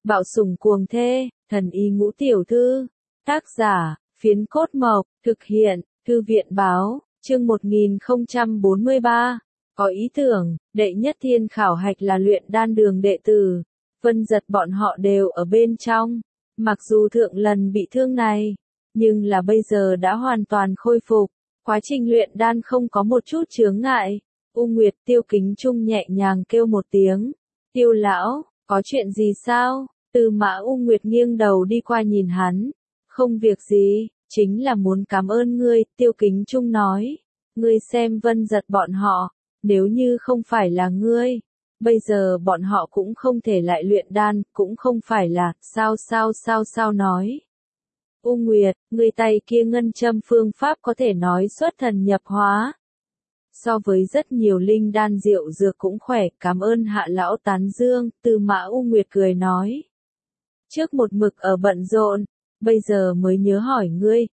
Bạo sủng cuồng thê, thần y ngũ tiểu thư. Tác giả, Phiến Cốt Mộc, thực hiện, Thư viện báo, chương 1043. Có ý tưởng, đệ nhất thiên khảo hạch là luyện đan đường đệ tử. Vân Giật bọn họ đều ở bên trong. Mặc dù thượng lần bị thương này, nhưng là bây giờ đã hoàn toàn khôi phục. Quá trình luyện đan không có một chút chướng ngại. U Nguyệt Tiêu Kính Trung nhẹ nhàng kêu một tiếng. Tiêu lão, có chuyện gì sao? Tư Mã U Nguyệt nghiêng đầu đi qua nhìn hắn. Không việc gì, chính là muốn cảm ơn ngươi, Tiêu Kính Trung nói. Ngươi xem Vân Giật bọn họ, nếu như không phải là ngươi, bây giờ bọn họ cũng không thể lại luyện đan, cũng không phải là, sao nói. U Nguyệt, ngươi tay kia ngân châm phương pháp có thể nói xuất thần nhập hóa. So với rất nhiều linh đan rượu dược cũng khỏe, cảm ơn hạ lão tán dương, Tư Mã U Nguyệt cười nói. Trước một mực ở bận rộn, bây giờ mới nhớ hỏi ngươi,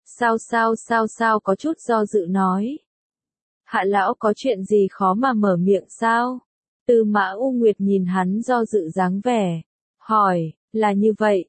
sao có chút do dự nói. Hạ lão có chuyện gì khó mà mở miệng sao? Tư Mã U Nguyệt nhìn hắn do dự dáng vẻ, hỏi, là như vậy,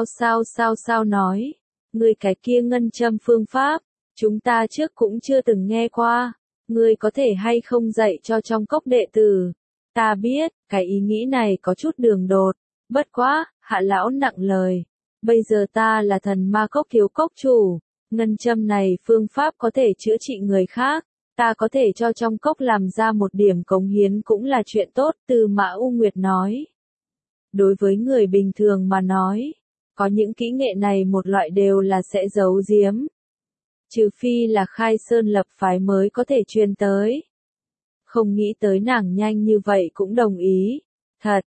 sao nói. Ngươi cái kia ngân châm phương pháp, chúng ta trước cũng chưa từng nghe qua, ngươi có thể hay không dạy cho trong cốc đệ tử. Ta biết, cái ý nghĩ này có chút đường đột, bất quá, hạ lão nặng lời. Bây giờ ta là thần ma cốc thiếu cốc chủ, ngân châm này phương pháp có thể chữa trị người khác, ta có thể cho trong cốc làm ra một điểm cống hiến cũng là chuyện tốt, Tư Mã U Nguyệt nói. Đối với người bình thường mà nói, có những kỹ nghệ này một loại đều là sẽ giấu giếm. Trừ phi là khai sơn lập phái mới có thể truyền tới. Không nghĩ tới nàng nhanh như vậy cũng đồng ý. Thật,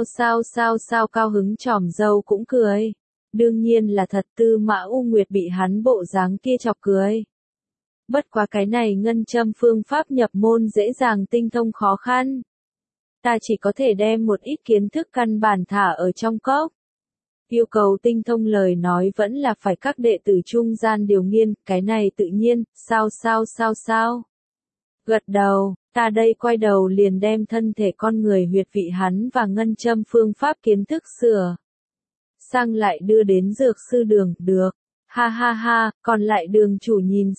sao cao hứng tròm dâu cũng cười. Đương nhiên là thật, Tư Mã U Nguyệt bị hắn bộ dáng kia chọc cười. Bất quá cái này ngân châm phương pháp nhập môn dễ dàng tinh thông khó khăn. Ta chỉ có thể đem một ít kiến thức căn bản thả ở trong cốc. Yêu cầu tinh thông lời nói vẫn là phải các đệ tử trung gian điều nghiên, cái này tự nhiên, sao. Gật đầu, ta đây quay đầu liền đem thân thể con người huyệt vị hắn và ngân châm phương pháp kiến thức sửa sang lại đưa đến dược sư đường, được. Ha, còn lại đường chủ nhìn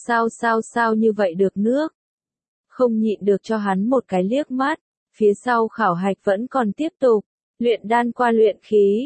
sao như vậy được nước. Không nhịn được cho hắn một cái liếc mắt, phía sau khảo hạch vẫn còn tiếp tục, luyện đan qua luyện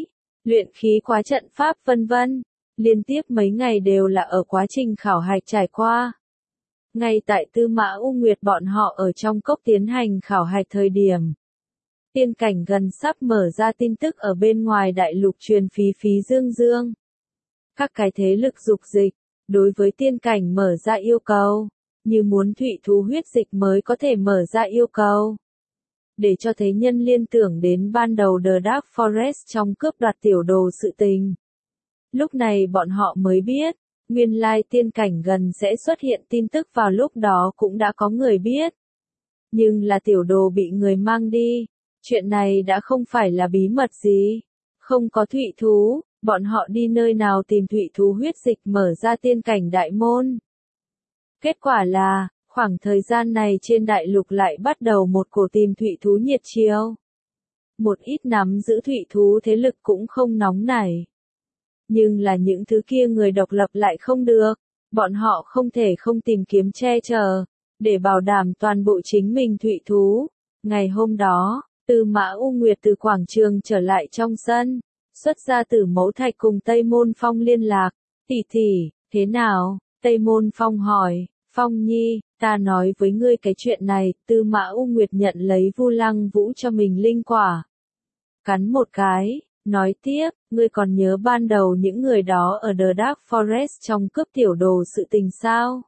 khí qua trận pháp vân vân, liên tiếp mấy ngày đều là ở quá trình khảo hạch trải qua. Ngay tại Tư Mã U Nguyệt bọn họ ở trong cốc tiến hành khảo hạch thời điểm. Tiên cảnh gần sắp mở ra tin tức ở bên ngoài đại lục truyền phí dương. Các cái thế lực dục dịch, đối với tiên cảnh mở ra yêu cầu, như muốn thủy thú huyết dịch mới có thể mở ra yêu cầu. Để cho thế nhân liên tưởng đến ban đầu The Dark Forest trong cướp đoạt tiểu đồ sự tình. Lúc này bọn họ mới biết, nguyên lai tiên cảnh gần sẽ xuất hiện tin tức vào lúc đó cũng đã có người biết. Nhưng là tiểu đồ bị người mang đi, chuyện này đã không phải là bí mật gì. Không có thủy thú, bọn họ đi nơi nào tìm thủy thú huyết dịch mở ra tiên cảnh đại môn. Kết quả là, khoảng thời gian này trên đại lục lại bắt đầu một cổ tìm thủy thú nhiệt chiều. Một ít nắm giữ thủy thú thế lực cũng không nóng nảy. Nhưng là những thứ kia người độc lập lại không được, bọn họ không thể không tìm kiếm che chở, để bảo đảm toàn bộ chính mình thủy thú. Ngày hôm đó, Tư Mã U Nguyệt từ quảng trường trở lại trong sân, xuất ra Tử Mẫu Thạch cùng Tây Môn Phong liên lạc. Tỷ, thế nào? Tây Môn Phong hỏi. Phong Nhi, ta nói với ngươi cái chuyện này, Tư Mã U Nguyệt nhận lấy Vu Lăng Vũ cho mình linh quả. Cắn một cái, nói tiếp, ngươi còn nhớ ban đầu những người đó ở The Dark Forest trong cướp tiểu đồ sự tình sao?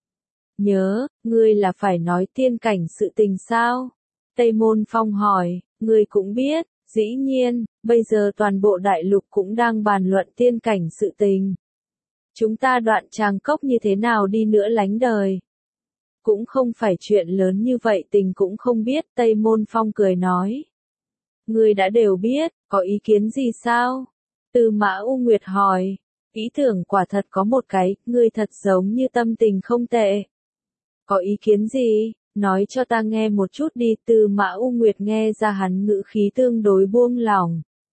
Nhớ, ngươi là phải nói tiên cảnh sự tình sao? Tây Môn Phong hỏi, ngươi cũng biết, dĩ nhiên, bây giờ toàn bộ đại lục cũng đang bàn luận tiên cảnh sự tình. Chúng ta đoạn tràng cốc như thế nào đi nữa lánh đời. Cũng không phải chuyện lớn như vậy tình cũng không biết, Tây Môn Phong cười nói. Ngươi đã đều biết, có ý kiến gì sao? Tư Mã U Nguyệt hỏi. Ý tưởng quả thật có một cái, ngươi thật giống như tâm tình không tệ. Có ý kiến gì? Nói cho ta nghe một chút đi. Tư Mã U Nguyệt nghe ra hắn ngữ khí tương đối buông lỏng.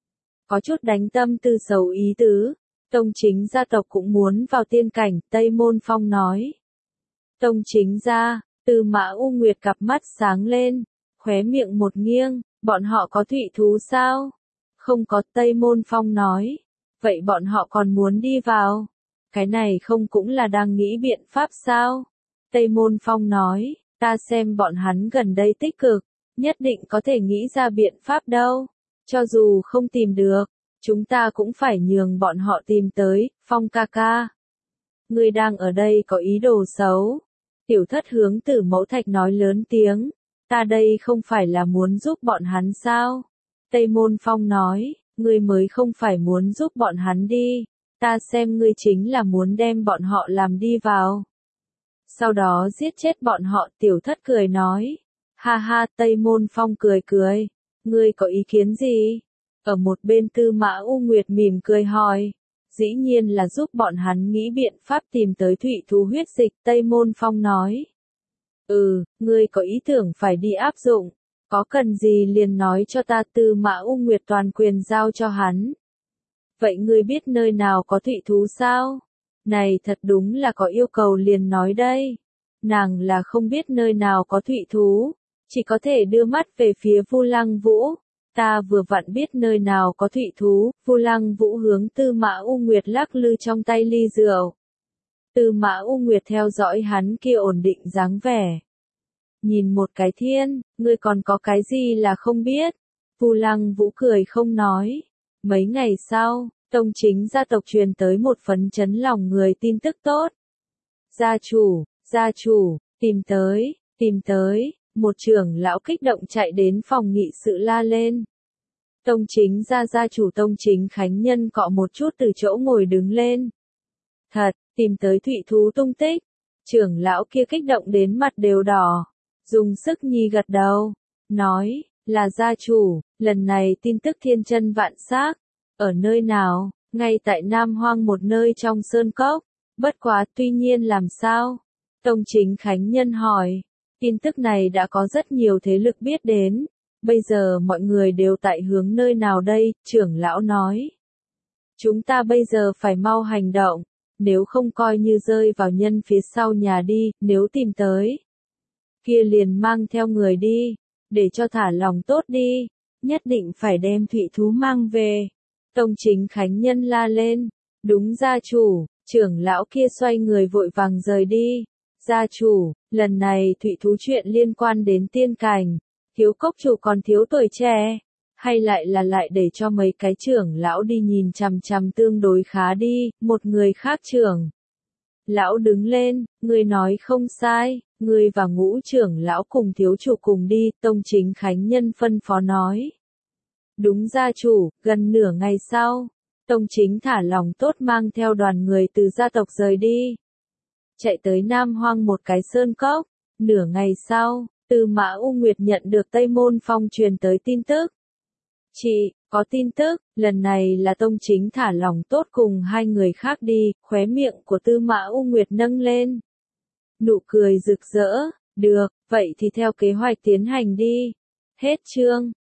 có chút đánh tâm tư xấu ý tứ. Tông chính gia tộc cũng muốn vào tiên cảnh, Tây Môn Phong nói. Tông chính gia, Tư Mã U Nguyệt cặp mắt sáng lên, khóe miệng một nghiêng, bọn họ có thụy thú sao? Không có, Tây Môn Phong nói. Vậy bọn họ còn muốn đi vào? Cái này không cũng là đang nghĩ biện pháp sao? Tây Môn Phong nói, ta xem bọn hắn gần đây tích cực, nhất định có thể nghĩ ra biện pháp đâu. Cho dù không tìm được, chúng ta cũng phải nhường bọn họ tìm tới. Phong ca ca, ngươi đang ở đây có ý đồ xấu. Tiểu Thất hướng Tử Mẫu Thạch nói lớn tiếng, ta đây không phải là muốn giúp bọn hắn sao? Tây Môn Phong nói, ngươi mới không phải muốn giúp bọn hắn đi, ta xem ngươi chính là muốn đem bọn họ làm đi vào. Sau đó giết chết bọn họ. Tiểu Thất cười nói, ha ha. Tây Môn Phong cười cười, ngươi có ý kiến gì? Ở một bên Tư Mã U Nguyệt mỉm cười hỏi, dĩ nhiên là giúp bọn hắn nghĩ biện pháp tìm tới thụy thú huyết dịch. Tây Môn Phong nói, ngươi có ý tưởng phải đi áp dụng, có cần gì liền nói cho ta. Tư Mã U Nguyệt toàn quyền giao cho hắn. Vậy ngươi biết nơi nào có thụy thú sao? Này thật đúng là có yêu cầu liền nói đây. Nàng là không biết nơi nào có thụy thú, chỉ có thể đưa mắt về phía Vu Lăng Vũ. Ta vừa vặn biết nơi nào có thụy thú. Vu Lăng Vũ hướng Tư Mã U Nguyệt lắc lư trong tay ly rượu. Tư Mã U Nguyệt theo dõi hắn kia ổn định dáng vẻ. Nhìn một cái thiên, ngươi còn có cái gì là không biết? Vu Lăng Vũ cười không nói. Mấy ngày sau, Tông chính gia tộc truyền tới một phấn chấn lòng người tin tức tốt. Gia chủ, tìm tới, một trưởng lão kích động chạy đến phòng nghị sự la lên. Tông chính gia chủ Tông chính Khánh Nhân cọ một chút từ chỗ ngồi đứng lên. Thật, tìm tới thụy thú tung tích. Trưởng lão kia kích động đến mặt đều đỏ, dùng sức nhi gật đầu, nói, là gia chủ, lần này tin tức thiên chân vạn xác. Ở nơi nào? Ngay tại Nam Hoang một nơi trong sơn cốc. Bất quá, tuy nhiên làm sao? Tông chính Khánh Nhân hỏi. Tin tức này đã có rất nhiều thế lực biết đến. Bây giờ mọi người đều tại hướng nơi nào đây? Trưởng lão nói. Chúng ta bây giờ phải mau hành động. Nếu không coi như rơi vào nhân phía sau nhà đi. Nếu tìm tới, kia liền mang theo người đi. Để cho thả lòng tốt đi. Nhất định phải đem thụy thú mang về. Tông chính Khánh Nhân la lên. Đúng gia chủ. Trưởng lão kia xoay người vội vàng rời đi. Gia chủ, lần này thụy thú chuyện liên quan đến tiên cảnh. Thiếu cốc chủ còn thiếu tuổi trẻ. Hay lại để cho mấy cái trưởng lão đi nhìn chằm chằm tương đối khá đi. Một người khác trưởng lão đứng lên, ngươi nói không sai. Ngươi và Ngũ trưởng lão cùng thiếu chủ cùng đi. Tông chính Khánh Nhân phân phó nói. Đúng gia chủ. Gần nửa ngày sau, Tông chính thả lòng tốt mang theo đoàn người từ gia tộc rời đi. Chạy tới Nam Hoang một cái sơn cốc. Nửa ngày sau, Tư Mã U Nguyệt nhận được Tây Môn Phong truyền tới tin tức. Chị, có tin tức, lần này là Tông chính thả lòng tốt cùng hai người khác đi. Khóe miệng của Tư Mã U Nguyệt nâng lên. Nụ cười rực rỡ, được, vậy thì theo kế hoạch tiến hành đi. Hết chương.